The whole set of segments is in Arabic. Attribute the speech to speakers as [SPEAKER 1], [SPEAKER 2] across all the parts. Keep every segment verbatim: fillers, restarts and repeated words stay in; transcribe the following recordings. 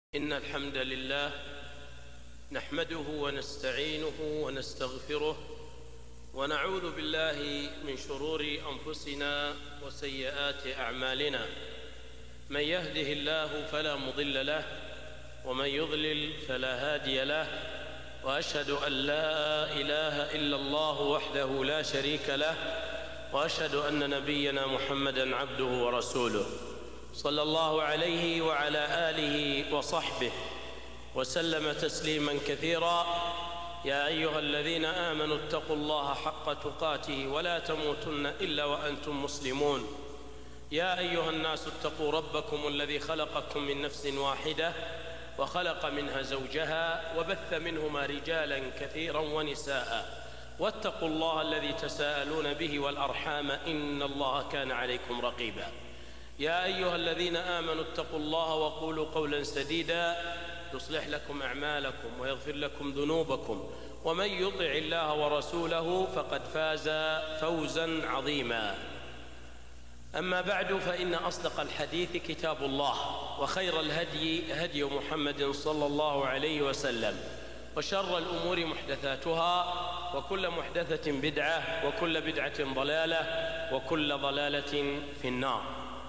[SPEAKER 1] إن الحمد لله نحمده ونستعينه ونستغفره ونعوذ بالله من شرور أنفسنا وسيئات أعمالنا. من يهده الله فلا مضل له ومن يضلل فلا هادي له، وأشهد أن لا إله إلا الله وحده لا شريك له، وأشهد أن نبينا محمدًا عبده ورسوله صلى الله عليه وعلى آله وصحبه وسلم تسليماً كثيراً. يا أيها الذين آمنوا اتقوا الله حق تقاته ولا تموتن إلا وأنتم مسلمون. يا أيها الناس اتقوا ربكم الذي خلقكم من نفس واحدة وخلق منها زوجها وبث منهما رجالاً كثيراً ونساء، واتقوا الله الذي تساءلون به والأرحام إن الله كان عليكم رقيباً. يا أيها الذين آمنوا اتقوا الله وقولوا قولا سديدا يصلح لكم أعمالكم ويغفر لكم ذنوبكم، ومن يطع الله ورسوله فقد فاز فوزا عظيما. أما بعد، فإن أصدق الحديث كتاب الله، وخير الهدي هدي محمد صلى الله عليه وسلم، وشر الأمور محدثاتها، وكل محدثة بدعة، وكل بدعة ضلالة، وكل ضلالة في النار.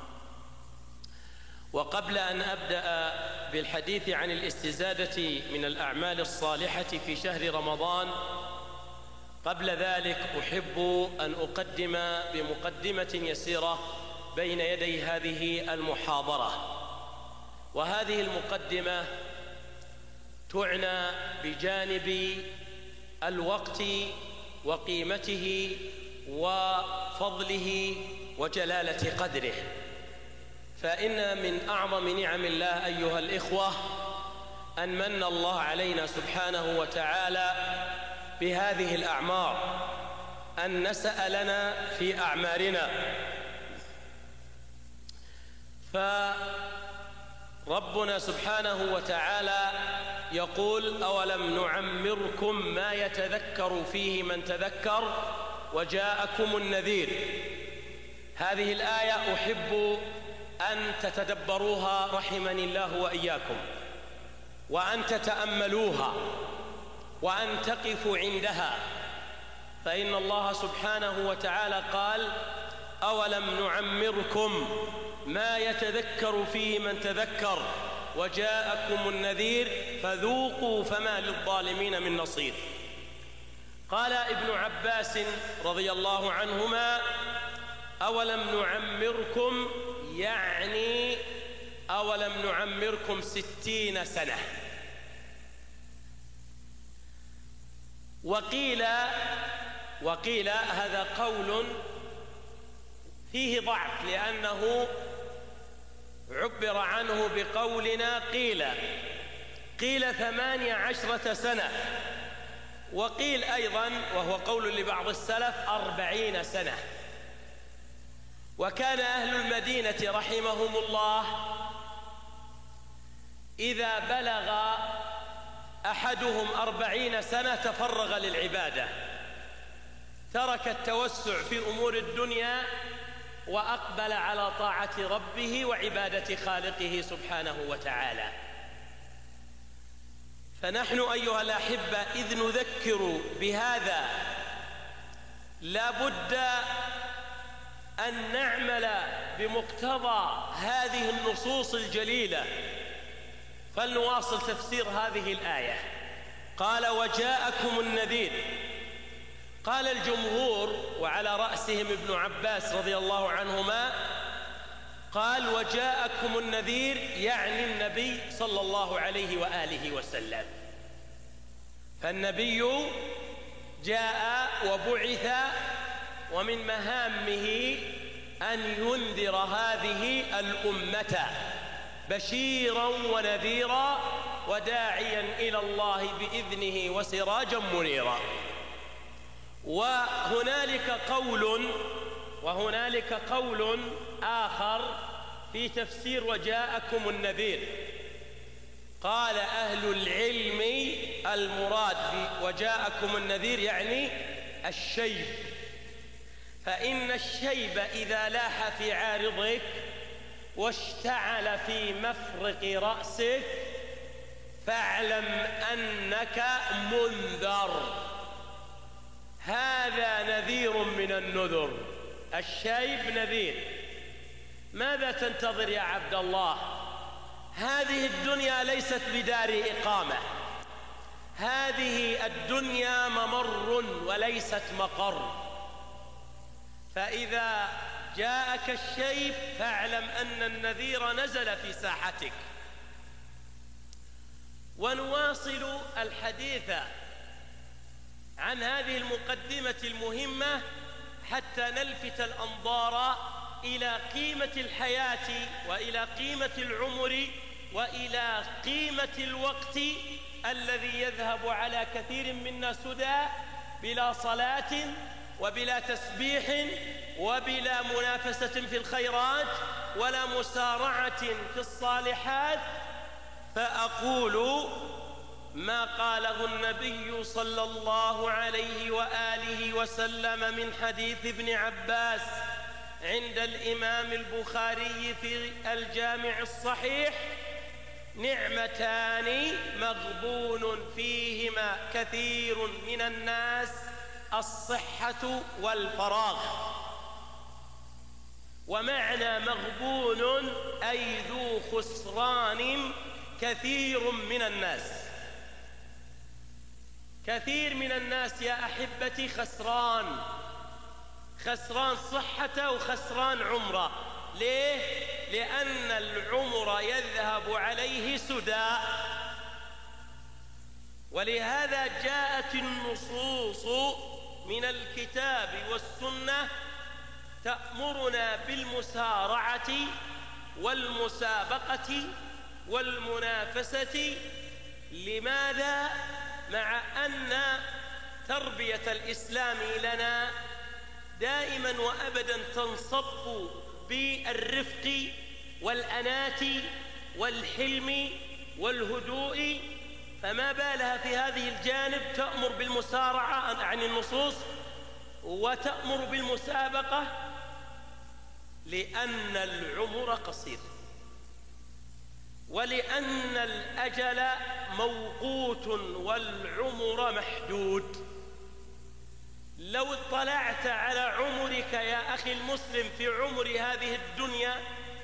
[SPEAKER 1] وقبل أن أبدأ بالحديث عن الاستزادة من الأعمال الصالحة في شهر رمضان، قبل ذلك أحب أن أقدم بمقدمة يسيرة بين يدي هذه المحاضرة. وهذه المقدمة تعنى بجانب الوقت وقيمته وفضله وجلالة قدره. فإن من أعظم نعم الله أيها الإخوة أن من الله علينا سبحانه وتعالى بهذه الأعمار، أن نسأل لنا في أعمارنا. فربنا سبحانه وتعالى يقول: أولم نعمركم ما يتذكر فيه من تذكر وجاءكم النذير. هذه الآية أحب أن تتدبروها رحمني الله وإياكم، وأن تتأملوها، وأن تقفوا عندها. فإن الله سبحانه وتعالى قال: أولم نعمركم ما يتذكر فيه من تذكر وجاءكم النذير فذوقوا فما للظالمين من نصير. قال ابن عباس رضي الله عنهما: أولم نعمركم يعني أولم نعمركم ستين سنة. وقيل وقيل هذا قول فيه ضعف، لأنه عبر عنه بقولنا قيل قيل ثمانية عشرة سنة، وقيل أيضا، وهو قول لبعض السلف، أربعين سنة. وكان أهل المدينة رحمهم الله إذا بلغ أحدهم أربعين سنة تفرغ للعبادة، ترك التوسع في أمور الدنيا وأقبل على طاعة ربه وعبادة خالقه سبحانه وتعالى. فنحن أيها الأحبة إذ نذكر بهذا لا بد أن نعمل بمقتضى هذه النصوص الجليلة. فلنواصل تفسير هذه الآية. قال: وجاءكم النذير. قال الجمهور وعلى رأسهم ابن عباس رضي الله عنهما، قال: وجاءكم النذير يعني النبي صلى الله عليه وآله وسلم. فالنبي جاء وبعث، ومن مهامه أن ينذر هذه الأمة بشيراً ونذيراً وداعياً إلى الله بإذنه وسراجاً منيراً. وهنالك قول وهنالك قول آخر في تفسير وجاءكم النذير. قال أهل العلم: المراد بوجاءكم النذير يعني الشيب. فإن الشيب إذا لاح في عارضك واشتعل في مفرق رأسك فاعلم أنك منذر. هذا نذير من النذر. الشيب نذير. ماذا تنتظر يا عبد الله؟ هذه الدنيا ليست بدار إقامة، هذه الدنيا ممر وليست مقر. فإذا جاءك الشيب فاعلم أن النذير نزل في ساحتك. ونواصل الحديث عن هذه المقدمة المهمة حتى نلفت الأنظار إلى قيمة الحياة وإلى قيمة العمر وإلى قيمة الوقت الذي يذهب على كثير منا سدى بلا صلاة وبلا تسبيح وبلا منافسة في الخيرات ولا مسارعة في الصالحات. فأقول ما قاله النبي صلى الله عليه وآله وسلم من حديث ابن عباس عند الإمام البخاري في الجامع الصحيح: نعمتان مغبون فيهما كثير من الناس، الصحة والفراغ. ومعنى مغبون أي ذو خسران كثير من الناس. كثير من الناس يا أحبتي خسران، خسران صحته وخسران عمره. ليه؟ لأن العمر يذهب عليه سدى. ولهذا جاءت النصوص من الكتاب والسنة تأمرنا بالمسارعة والمسابقة والمنافسة. لماذا؟ مع أن تربية الإسلام لنا دائما وأبدا تنصب بالرفق والأنات والحلم والهدوء، فما بالها في هذه الجانب تأمر بالمسارعة عن النصوص وتأمر بالمسابقة؟ لأن العمر قصير ولأن الأجل موقوت والعمر محدود. لو اطلعت على عمرك يا أخي المسلم في عمر هذه الدنيا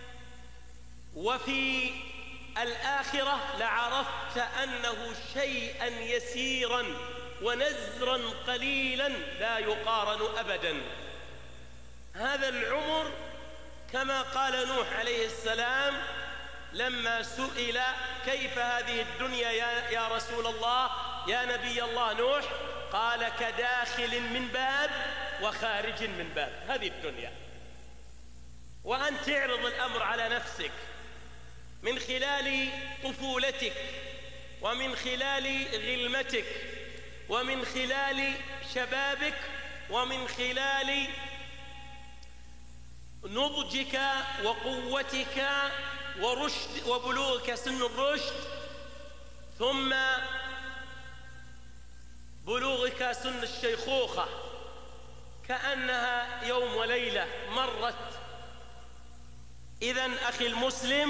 [SPEAKER 1] وفي الآخرة لعرفت أنه شيئا يسيرا ونزرا قليلا لا يقارن أبدا. هذا العمر كما قال نوح عليه السلام لما سئل كيف هذه الدنيا يا, يا رسول الله يا نبي الله نوح، قال كداخل من باب وخارج من باب. هذه الدنيا. وأن تعرض الأمر على نفسك من خلال طفولتك ومن خلال غلمتك ومن خلال شبابك ومن خلال نضجك وقوتك ورشد وبلوغك سن الرشد، ثم بلوغك سن الشيخوخة، كأنها يوم وليلة مرت. إذن أخي المسلم،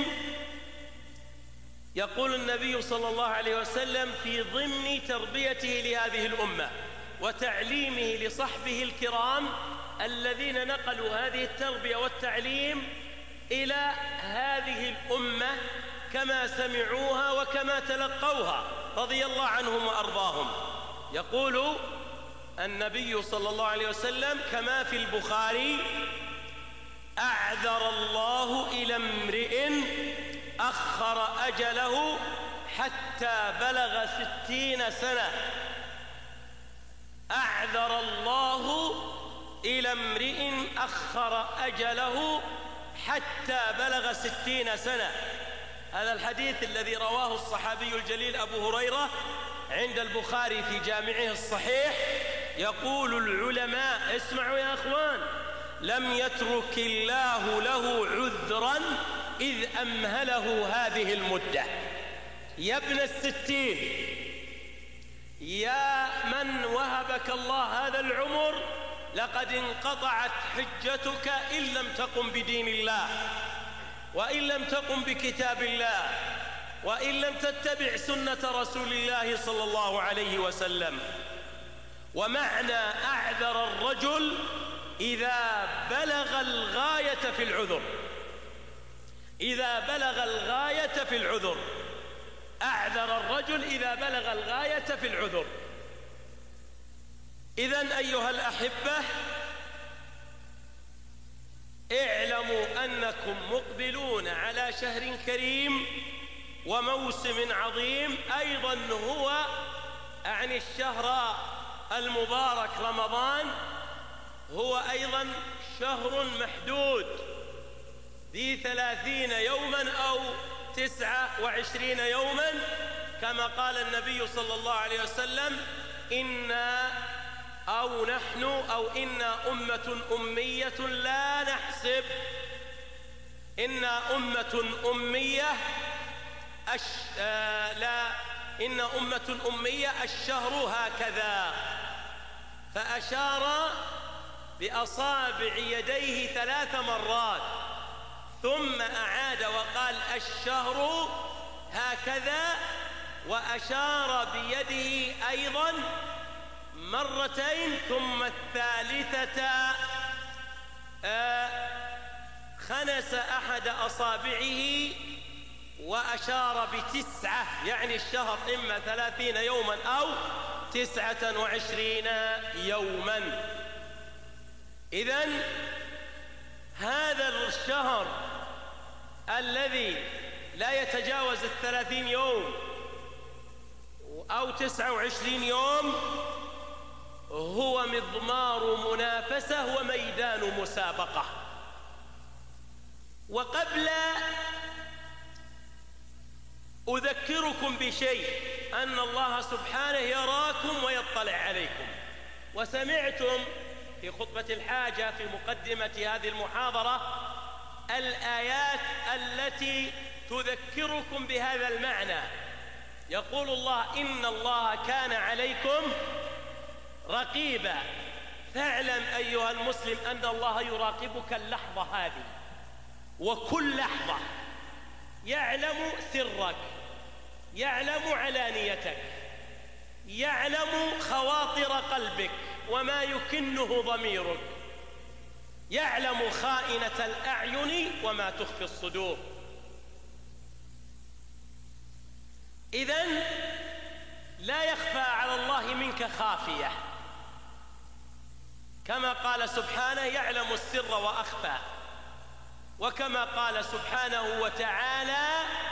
[SPEAKER 1] يقول النبي صلى الله عليه وسلم في ضمن تربيته لهذه الأمة وتعليمه لصحبه الكرام الذين نقلوا هذه التربية والتعليم إلى هذه الأمة كما سمعوها وكما تلقوها رضي الله عنهم وأرضاهم. يقول النبي صلى الله عليه وسلم كما في البخاري: أعذر الله إلى امرئ أخر أجله حتى بلغ ستين سنة. أعذر الله إلى امرئ أخر أجله حتى بلغ ستين سنة. هذا الحديث الذي رواه الصحابي الجليل أبو هريرة عند البخاري في جامعه الصحيح. يقول العلماء، اسمعوا يا أخوان: لم يترك الله له عذرا إذ أمهله هذه المدة. يا ابن الستين، يا من وهبك الله هذا العمر، لقد انقطعت حجتك إن لم تقم بدين الله وإن لم تقم بكتاب الله وإن لم تتبع سنة رسول الله صلى الله عليه وسلم. ومعنى أعذر الرجل إذا بلغ الغاية في العذر، إذا بلغ الغاية في العذر، أعذر الرجل إذا بلغ الغاية في العذر. إذن أيها الأحبة، اعلموا أنكم مقبلون على شهر كريم وموسم عظيم، أيضا هو عن الشهر المبارك رمضان، هو أيضا شهر محدود ذي ثلاثين يوما أو تسعة وعشرين يوما، كما قال النبي صلى الله عليه وسلم: إنا أو نحن أو إنا أمة أمية لا نحسب، إنا أمة أمية أش... آه لا إن أمة أمية الشهر هكذا، فأشار بأصابع يديه ثلاث مرات ثم أعاد وقال: الشهر هكذا، وأشار بيده أيضا مرتين، ثم الثالثة آه خنس أحد أصابعه وأشار بتسعة، يعني الشهر إما ثلاثين يوما أو تسعة وعشرين يوما. إذن هذا الشهر الذي لا يتجاوز الثلاثين يوم أو تسعة وعشرين يوم هو مضمار منافسة وميدان مسابقة. وقبل أذكركم بشيء، أن الله سبحانه يراكم ويطلع عليكم. وسمعتم في خطبة الحاجة في مقدمة هذه المحاضرة الآيات التي تذكركم بهذا المعنى. يقول الله: إن الله كان عليكم رقيبا. فاعلم أيها المسلم أن الله يراقبك اللحظة هذه وكل لحظة، يعلم سرك، يعلم علانيتك، يعلم خواطر قلبك وما يكنه ضميرك، يعلم خائنة الأعين وما تخفي الصدور. إذن لا يخفى على الله منك خافية، كما قال سبحانه: يعلم السر وأخفى. وكما قال سبحانه وتعالى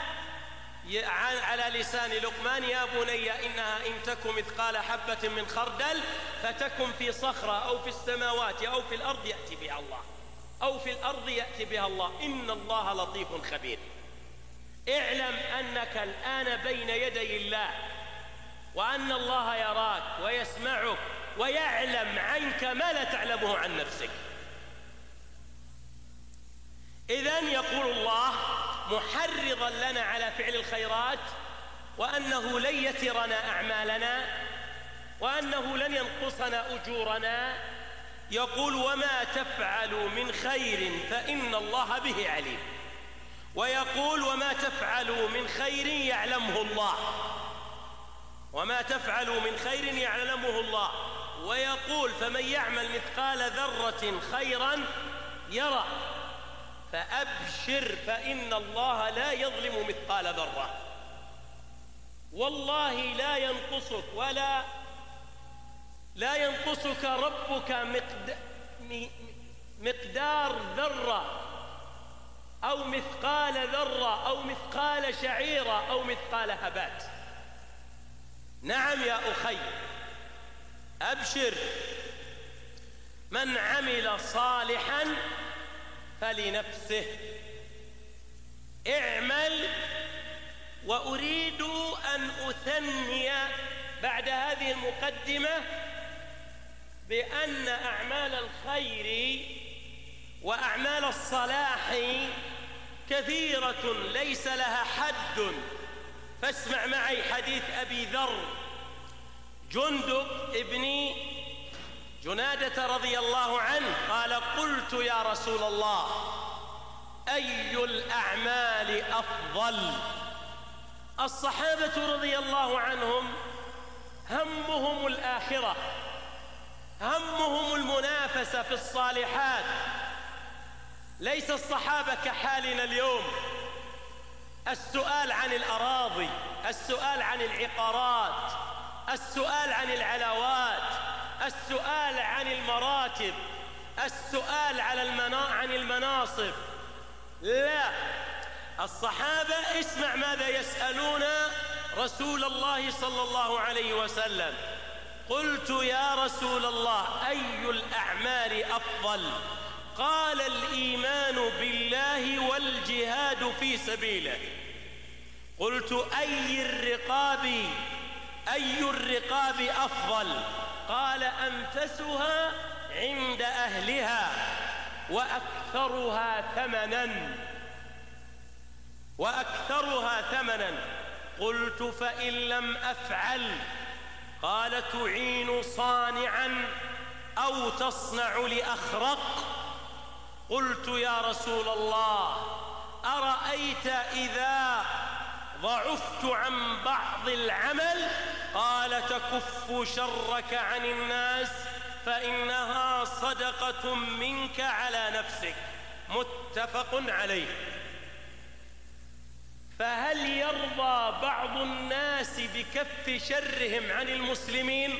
[SPEAKER 1] على لسان لقمان: يا بني إنها إن تك مثقال حبة من خردل فتكن في صخرة أو في السماوات أو في الأرض يأتي بها الله، أو في الأرض يأتي بها الله، إن الله لطيف خبير. اعلم أنك الآن بين يدي الله، وأن الله يراك ويسمعك ويعلم عنك ما لا تعلمه عن نفسك. إذن يقول الله محرضا لنا على فعل الخيرات، وأنه لن يترنا أعمالنا، وأنه لن ينقصنا أجورنا. يقول: وما تفعلوا من خير فإن الله به عليم. ويقول: وما تفعلوا من خير يعلمه الله، وما تفعلوا من خير يعلمه الله. ويقول: فمن يعمل مثقال ذرة خيرا يرى، فأبشر فإن الله لا يظلم مثقال ذرة. والله لا ينقصك ولا لا ينقصك ربك مقدار ذرة أو مثقال ذرة أو مثقال شعيرة أو مثقال هبات. نعم يا أخي، أبشر. من عمل صالحا فلنفسه. اعمل. وأريد أن أثني بعد هذه المقدمة بأن أعمال الخير وأعمال الصلاح كثيرة ليس لها حد. فاسمع معي حديث أبي ذر جندب ابن جنادة رضي الله عنه قال: قلت يا رسول الله أي الأعمال أفضل؟ الصحابة رضي الله عنهم همهم الآخرة، همهم المنافسة في الصالحات. ليس الصحابة كحالنا اليوم، السؤال عن الأراضي، السؤال عن العقارات، السؤال عن العلاوات، السؤال عن المراتب، السؤال على المنا... عن المناصب. لا، الصحابة اسمع ماذا يسألون رسول الله صلى الله عليه وسلم. قلت يا رسول الله أي الأعمال أفضل؟ قال الإيمان بالله والجهاد في سبيله. قلت أي الرقاب أي الرقاب أفضل؟ قال أنفسها عند أهلها وأكثرها ثمنا وأكثرها ثمنا. قلت فإن لم أفعل؟ قال تعين صانعا أو تصنع لأخرق. قلت يا رسول الله أرأيت إذا ضعفت عن بعض العمل؟ قال تكف شرك عن الناس فإنها صدقة منك على نفسك. متفق عليه. فهل يرضى بعض الناس بكف شرهم عن المسلمين؟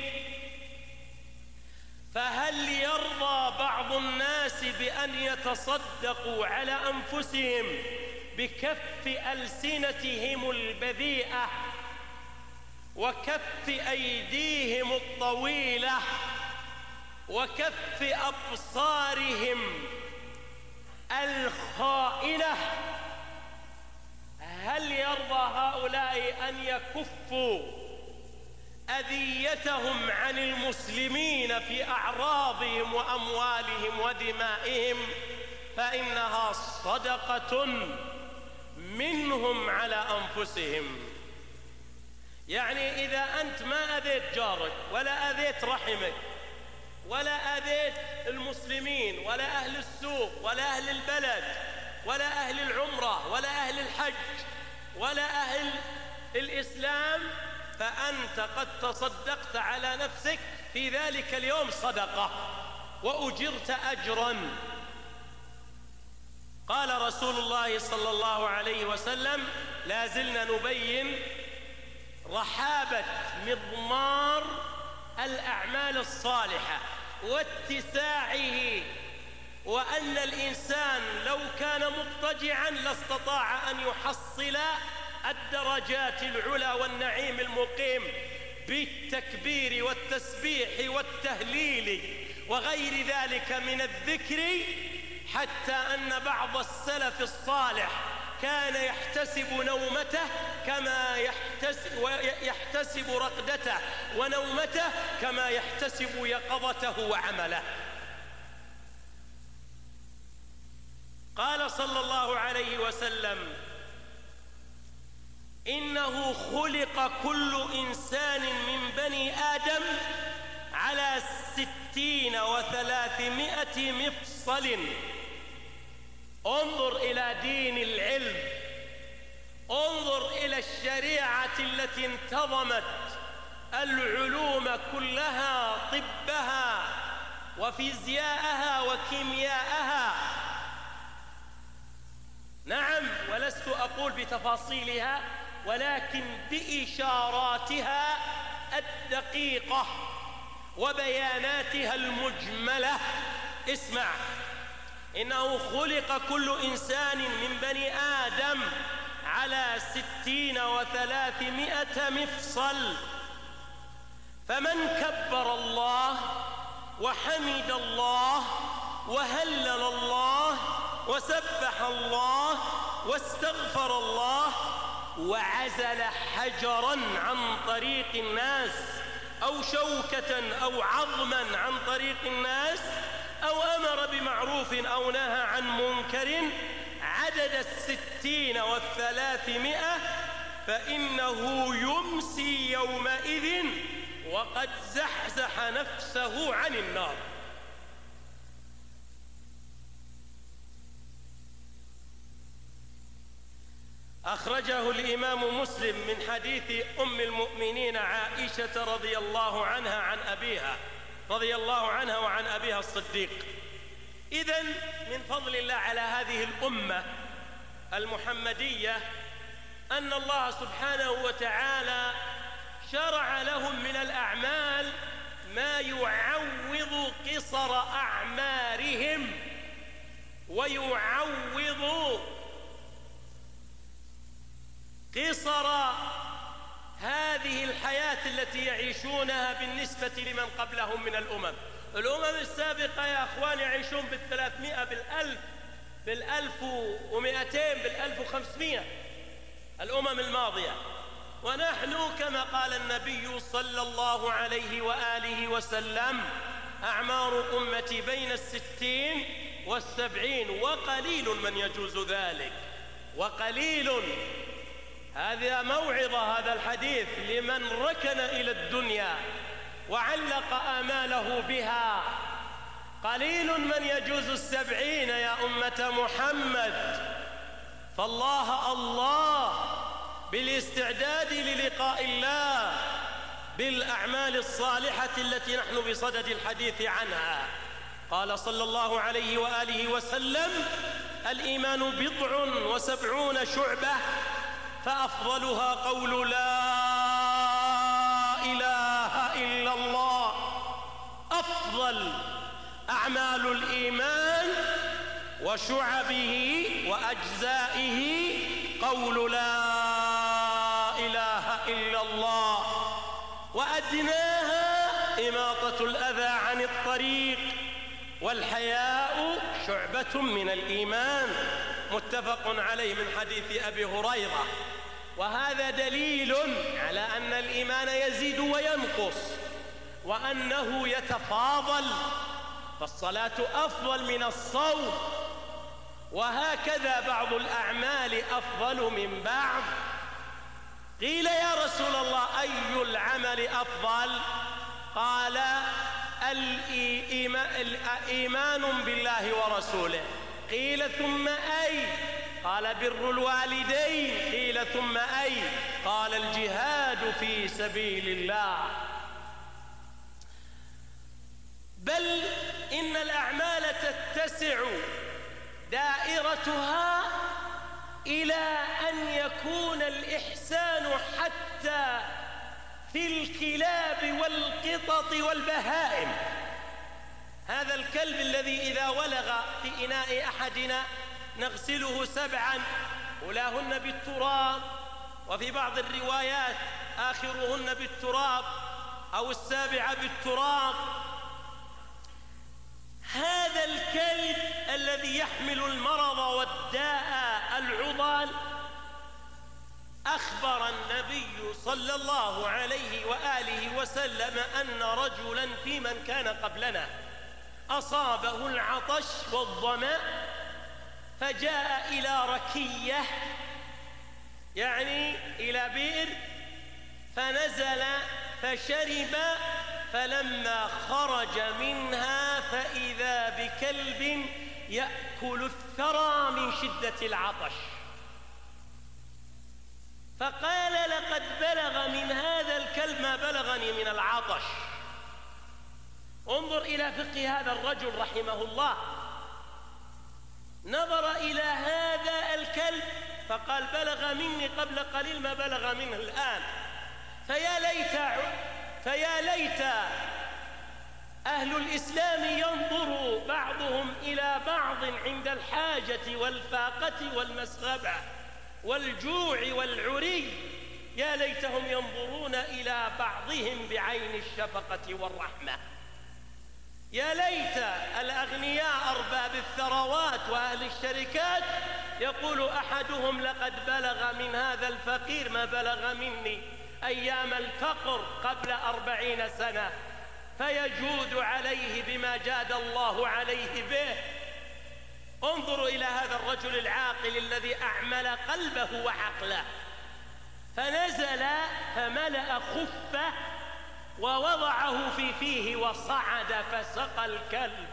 [SPEAKER 1] فهل يرضى بعض الناس بأن يتصدقوا على أنفسهم بكف ألسنتهم البذيئة وكف أيديهم الطويلة وكف أبصارهم الخائنة؟ هل يرضى هؤلاء أن يكفوا أذيتهم عن المسلمين في أعراضهم وأموالهم ودمائهم؟ فإنها صدقة منهم على أنفسهم. يعني إذا أنت ما أذيت جارك ولا أذيت رحمك ولا أذيت المسلمين ولا أهل السوق ولا أهل البلد ولا أهل العمرة ولا أهل الحج ولا أهل الإسلام، فأنت قد تصدقت على نفسك في ذلك اليوم صدقة وأجرت أجرا. قال رسول الله صلى الله عليه وسلم: لا زلنا نبين رحابة مضمار الأعمال الصالحة واتساعه، وأن الإنسان لو كان مضطجعا لاستطاع أن يحصل الدرجات العلى والنعيم المقيم بالتكبير والتسبيح والتهليل وغير ذلك من الذكر، حتى أن بعض السلف الصالح كان يحتسب نومته كما يحتسب, يحتسب رقدته ونومته كما يحتسب يقظته وعمله. قال صلى الله عليه وسلم: إنه خلق كل إنسان من بني آدم على ستين وثلاثمائة مفصل. انظر إلى دين العلم، انظر إلى الشريعة التي انتظمت العلوم كلها، طبها وفيزياءها وكيمياءها. نعم، ولست أقول بتفاصيلها، ولكن بإشاراتها الدقيقة وبياناتها المجملة. اسمع: إنه خلق كل إنسان من بني آدم على ستين وثلاثمائة مفصل، فمن كبر الله وحمد الله وهلل الله وسبح الله واستغفر الله وعزل حجرا عن طريق الناس أو شوكة أو عظما عن طريق الناس أو أمر بمعروف أو نهى عن منكر عدد الستين والثلاثمائة، فإنه يمسي يومئذ وقد زحزح نفسه عن النار. أخرجه الإمام مسلم من حديث أم المؤمنين عائشة رضي الله عنها عن أبيها رضي الله عنها وعن أبيها الصديق. إذن من فضل الله على هذه الأمة المحمدية أن الله سبحانه وتعالى شرع لهم من الأعمال ما يعوض قصر أعمارهم ويعوض قصر هذه الحياة التي يعيشونها بالنسبة لمن قبلهم من الأمم. الأمم السابقة يا أخوان يعيشون بالثلاثمائة بالألف بالألف ومئتين بالألف وخمسمائة الأمم الماضية، ونحن كما قال النبي صلى الله عليه وآله وسلم أعمار أمتي بين الستين والسبعين وقليل من يجوز ذلك، وقليل. هذا موعظة هذا الحديث لمن ركن إلى الدنيا وعلق آماله بها. قليل من يجوز السبعين يا أمة محمد، فالله الله بالاستعداد للقاء الله بالأعمال الصالحة التي نحن بصدد الحديث عنها. قال صلى الله عليه وآله وسلم: الإيمان بضع وسبعون شعبة فأفضلها قول لا إله إلا الله. أفضل أعمال الإيمان وشعبه وأجزائه قول لا إله إلا الله، وأدناها إماطة الأذى عن الطريق، والحياء شعبة من الإيمان. متفق عليه من حديث أبي هريرة. وهذا دليل على أن الإيمان يزيد وينقص وأنه يتفاضل، فالصلاة أفضل من الصوم، وهكذا بعض الأعمال أفضل من بعض. قيل يا رسول الله أي العمل أفضل؟ قال إيمان بالله ورسوله. قيل ثم أي؟ قال بر الوالدين. قيل ثم أي؟ قال الجهاد في سبيل الله. بل إن الأعمال تتسع دائرتها إلى أن يكون الإحسان حتى في الكلاب والقطط والبهائم. هذا الكلب الذي إذا ولغ في إناء أحدنا نغسله سبعا، أولاهن بالتراب، وفي بعض الروايات آخرهن بالتراب أو السابعة بالتراب. هذا الكلب الذي يحمل المرض والداء العضال، أخبر النبي صلى الله عليه وآله وسلم أن رجلا في من كان قبلنا أصابه العطش والظمأ، فجاء إلى ركية يعني إلى بئر، فنزل فشرب، فلما خرج منها فإذا بكلب يأكل الثرى من شدة العطش، فقال لقد بلغ من هذا الكلب ما بلغني من العطش. انظر إلى فقه هذا الرجل رحمه الله، نظر إلى هذا الكلب فقال بلغ مني قبل قليل ما بلغ منه الآن. فيا ليت فيا ليت أهل الإسلام ينظر بعضهم إلى بعض عند الحاجة والفاقة والمسغبة والجوع والعري، يا ليتهم ينظرون إلى بعضهم بعين الشفقة والرحمة. يا ليت الأغنياء أرباب الثروات وأهل الشركات يقول أحدهم لقد بلغ من هذا الفقير ما بلغ مني أيام الفقر قبل أربعين سنة، فيجود عليه بما جاد الله عليه به. انظروا إلى هذا الرجل العاقل الذي أعمل قلبه وعقله، فنزل فملأ خفه ووضعه في فيه وصعد فسقى الكلب،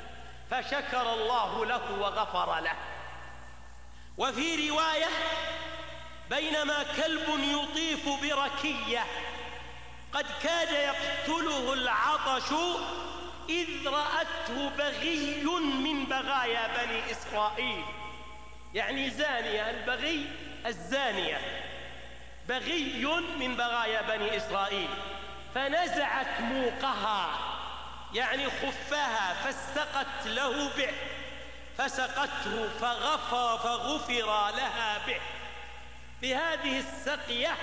[SPEAKER 1] فشكر الله له وغفر له. وفي رواية بينما كلب يطيف بركية قد كاد يقتله العطش إذ رأته بغي من بغايا بني إسرائيل، يعني زانية، البغي الزانية، بغي من بغايا بني إسرائيل، فنزعت موقها يعني خفها فاستقت له به فسقته فغفر, فغفر لها به. بهذه السقية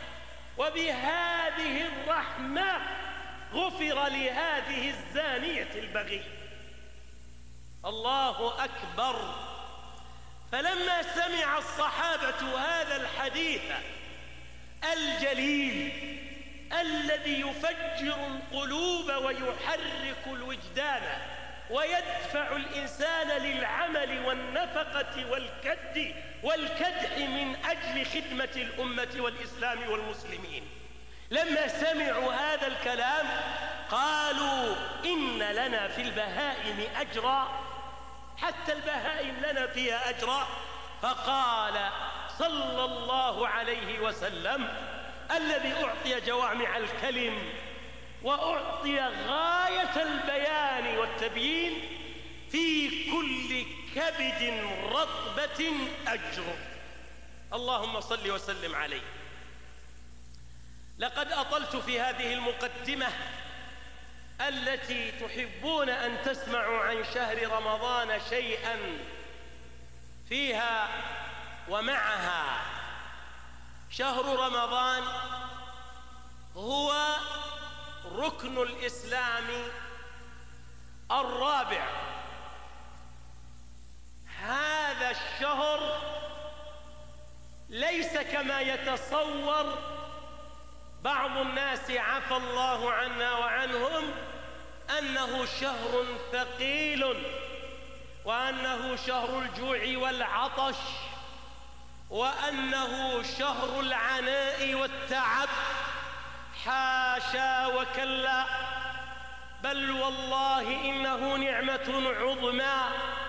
[SPEAKER 1] وبهذه الرحمة غفر لهذه الزانية البغي. الله أكبر. فلما سمع الصحابة هذا الحديث الجليل الذي يفجر القلوب ويحرك الوجدان ويدفع الإنسان للعمل والنفقة والكد والكدح من أجل خدمة الأمة والإسلام والمسلمين، لما سمعوا هذا الكلام قالوا إن لنا في البهائم أجرا، حتى البهائم لنا فيها أجرا. فقال صلى الله عليه وسلم الذي أعطي جوامع الكلم وأعطي غاية البيان والتبيين: في كل كبد رطبة أجر. اللهم صل وسلم عليه. لقد أطلت في هذه المقدمة التي تحبون أن تسمعوا عن شهر رمضان شيئا فيها ومعها. شهر رمضان هو ركن الإسلام الرابع. هذا الشهر ليس كما يتصور بعض الناس عفى الله عنا وعنهم أنه شهر ثقيل وأنه شهر الجوع والعطش وأنه شهر العناء والتعب. حاشا وكلا، بل والله إنه نعمة عظمى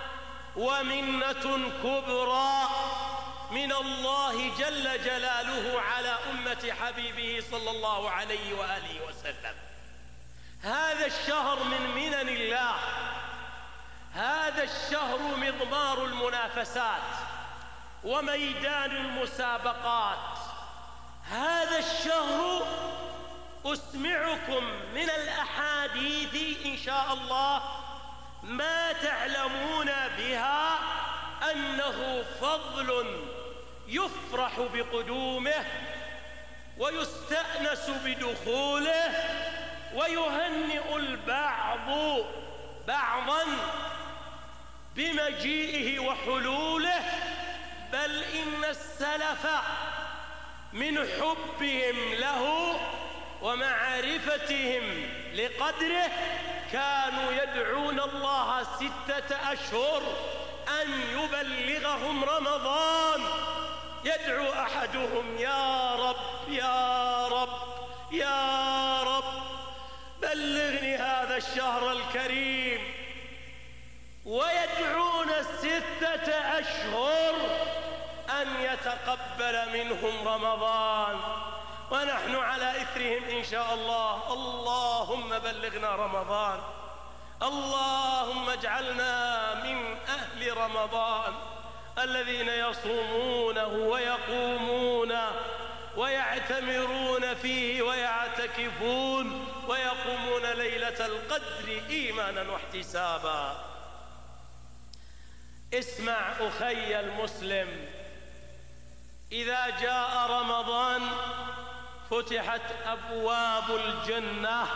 [SPEAKER 1] ومنة كبرى من الله جل جلاله على أمة حبيبه صلى الله عليه وآله وسلم. هذا الشهر من منن الله، هذا الشهر مضمار المنافسات وميدان المسابقات. هذا الشهر أسمعكم من الأحاديث إن شاء الله ما تعلمون بها أنه فضل يفرح بقدومه ويستأنس بدخوله ويهنئ البعض بعضا بمجيئه وحلوله. بل إن السلف من حبهم له ومعرفتهم لقدره كانوا يدعون الله ستة أشهر أن يبلغهم رمضان. يدعو أحدهم: يا رب يا رب يا رب بلغني هذا الشهر الكريم. ويدعون ستة أشهر أن يتقبل منهم رمضان، ونحن على إثرهم إن شاء الله. اللهم بلغنا رمضان، اللهم اجعلنا من أهل رمضان الذين يصومونه ويقومون ويعتمرون فيه ويعتكفون ويقومون ليلة القدر إيمانا واحتسابا. اسمع أخي المسلم، إذا جاء رمضان فتحت أبواب الجنة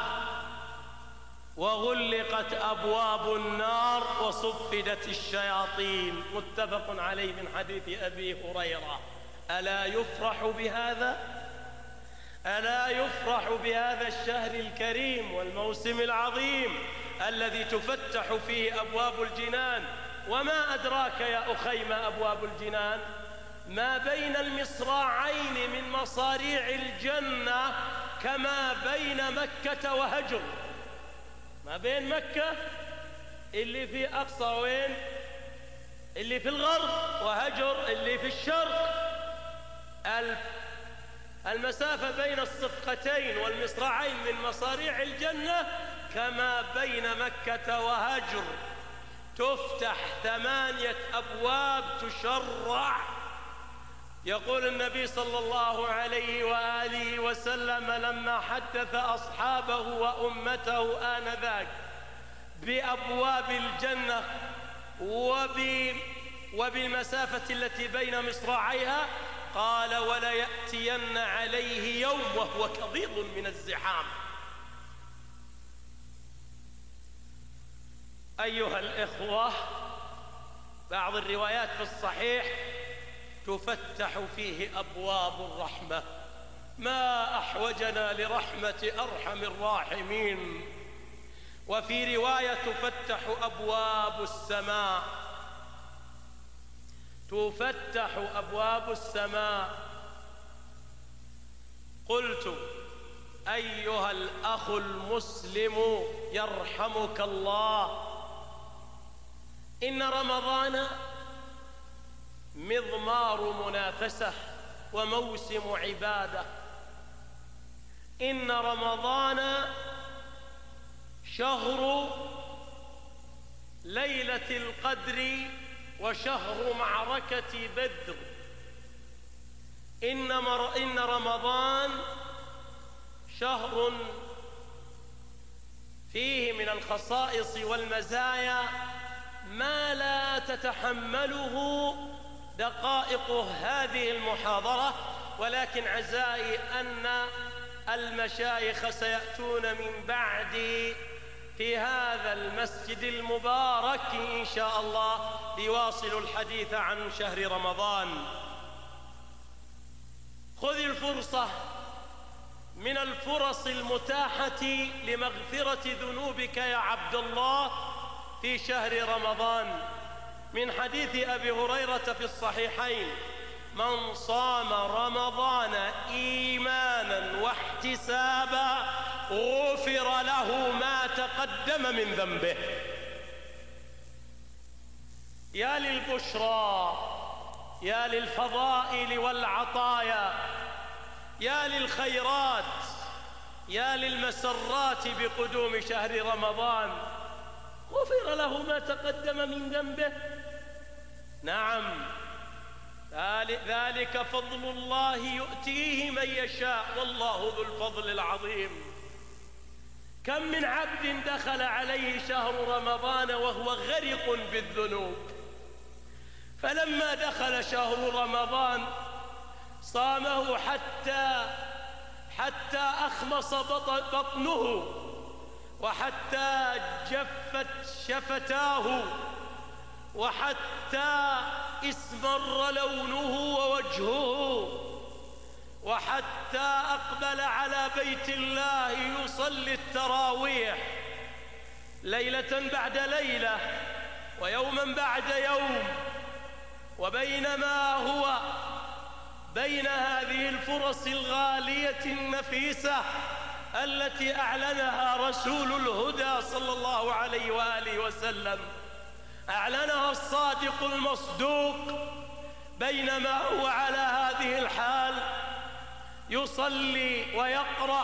[SPEAKER 1] وغلقت أبواب النار وصفدت الشياطين. متفق عليه من حديث أبي هريرة. ألا يفرح بهذا؟ ألا يفرح بهذا الشهر الكريم والموسم العظيم الذي تفتح فيه أبواب الجنان؟ وما أدراك يا أخي ما أبواب الجنان؟ ما بين المصراعين من مصاريع الجنة كما بين مكة وهجر. ما بين مكة اللي في أقصى وين؟ اللي في الغرب، وهجر اللي في الشرق. ألف. المسافة بين الصفقتين والمصراعين من مصاريع الجنة كما بين مكة وهجر. تفتح ثمانية أبواب تشرع. يقول النبي صلى الله عليه وآله وسلم لما حدث أصحابه وأمته آنذاك بأبواب الجنة وبالمسافة التي بين مصراعيها، قال وليأتين عليه يوم وهو كظيظ من الزحام. أيها الإخوة، بعض الروايات في الصحيح تفتح فيه أبواب الرحمة. ما أحوجنا لرحمة أرحم الراحمين. وفي رواية تفتح أبواب السماء، تفتح أبواب السماء. قلت أيها الأخ المسلم يرحمك الله، إن رمضان مضمار منافسة وموسم عبادة. إن رمضان شهر ليلة القدر وشهر معركة بدر. إن, مر... إن رمضان شهر فيه من الخصائص والمزايا ما لا تتحمله دقائق هذه المحاضرة، ولكن عزائي أن المشايخ سيأتون من بعدي في هذا المسجد المبارك إن شاء الله ليواصلوا الحديث عن شهر رمضان. خذ الفرصة من الفرص المتاحة لمغفرة ذنوبك يا عبد الله في شهر رمضان، من حديث أبي هريرة في الصحيحين: من صام رمضان إيمانا واحتسابا غفر له ما تقدم من ذنبه. يا للبشرى، يا للفضائل والعطايا، يا للخيرات، يا للمسرات بقدوم شهر رمضان. غفر له ما تقدم من ذنبه. نعم، ذلك فضل الله يؤتيه من يشاء والله ذو الفضل العظيم. كم من عبد دخل عليه شهر رمضان وهو غرق بالذنوب، فلما دخل شهر رمضان صامه حتى حتى أخمص بطنه، وحتى جفت شفتاه، وحتى اسمر لونه ووجهه، وحتى أقبل على بيت الله يصلي التراويح ليلة بعد ليلة ويوما بعد يوم. وبينما هو بين هذه الفرص الغالية النفيسة التي أعلنها رسول الهدى صلى الله عليه وآله وسلم، أعلنها الصادق المصدوق، بينما هو على هذه الحال يصلي ويقرأ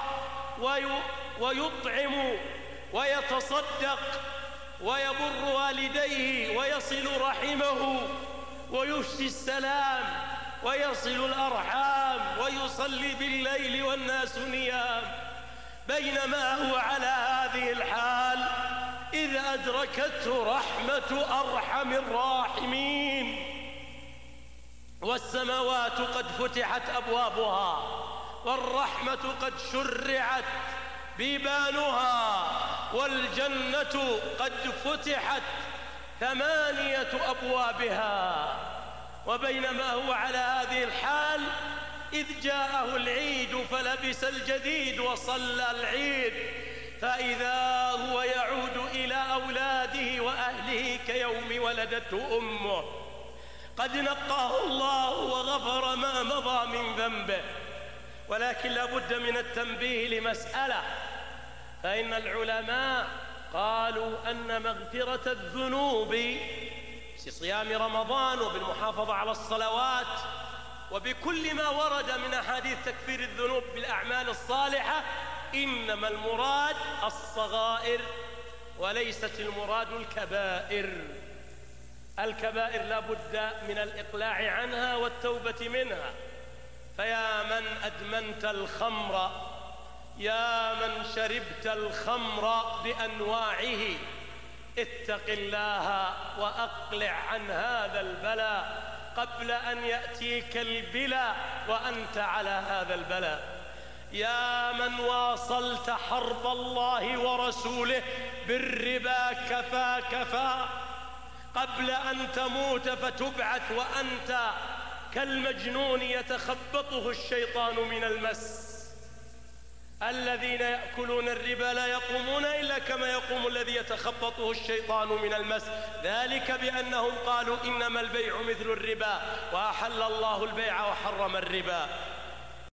[SPEAKER 1] ويطعم ويتصدق ويبر والديه ويصل رحمه ويفشي السلام ويصل الأرحام ويصلي بالليل والناس نيام، بينما هو على هذه الحال إذ أدركته رحمة أرحم الراحمين، والسماوات قد فتحت أبوابها، والرحمة قد شرعت بيبانها، والجنة قد فتحت ثمانية أبوابها. وبينما هو على هذه الحال إذ جاءه العيد فلبس الجديد وصلى العيد، فإذا هو يعود إلى أولاده وأهله كيوم ولدته أمه، قد نقاه الله وغفر ما مضى من ذنبه. ولكن لا بد من التنبيه لمسألة، فإن العلماء قالوا أن مغفرة الذنوب في صيام رمضان وبالمحافظة على الصلوات وبكل ما ورد من أحاديث تكفير الذنوب بالأعمال الصالحة، إنما المراد الصغائر وليست المراد الكبائر. الكبائر لا بد من الإقلاع عنها والتوبة منها. فيا من أدمنت الخمر، يا من شربت الخمر بأنواعه، اتق الله وأقلع عن هذا البلاء قبل أن يأتيك البلاء وأنت على هذا البلاء. يا من واصلت حرب الله ورسوله بالربا كفى كفى قبل أن تموت فتبعث وأنت كالمجنون يتخبطه الشيطان من المس. الذين يأكلون الربا لا يقومون إلا كما يقوم الذي يتخبطه الشيطان من المس، ذلك بأنهم قالوا إنما البيع مثل الربا وأحل الله البيع وحرم الربا.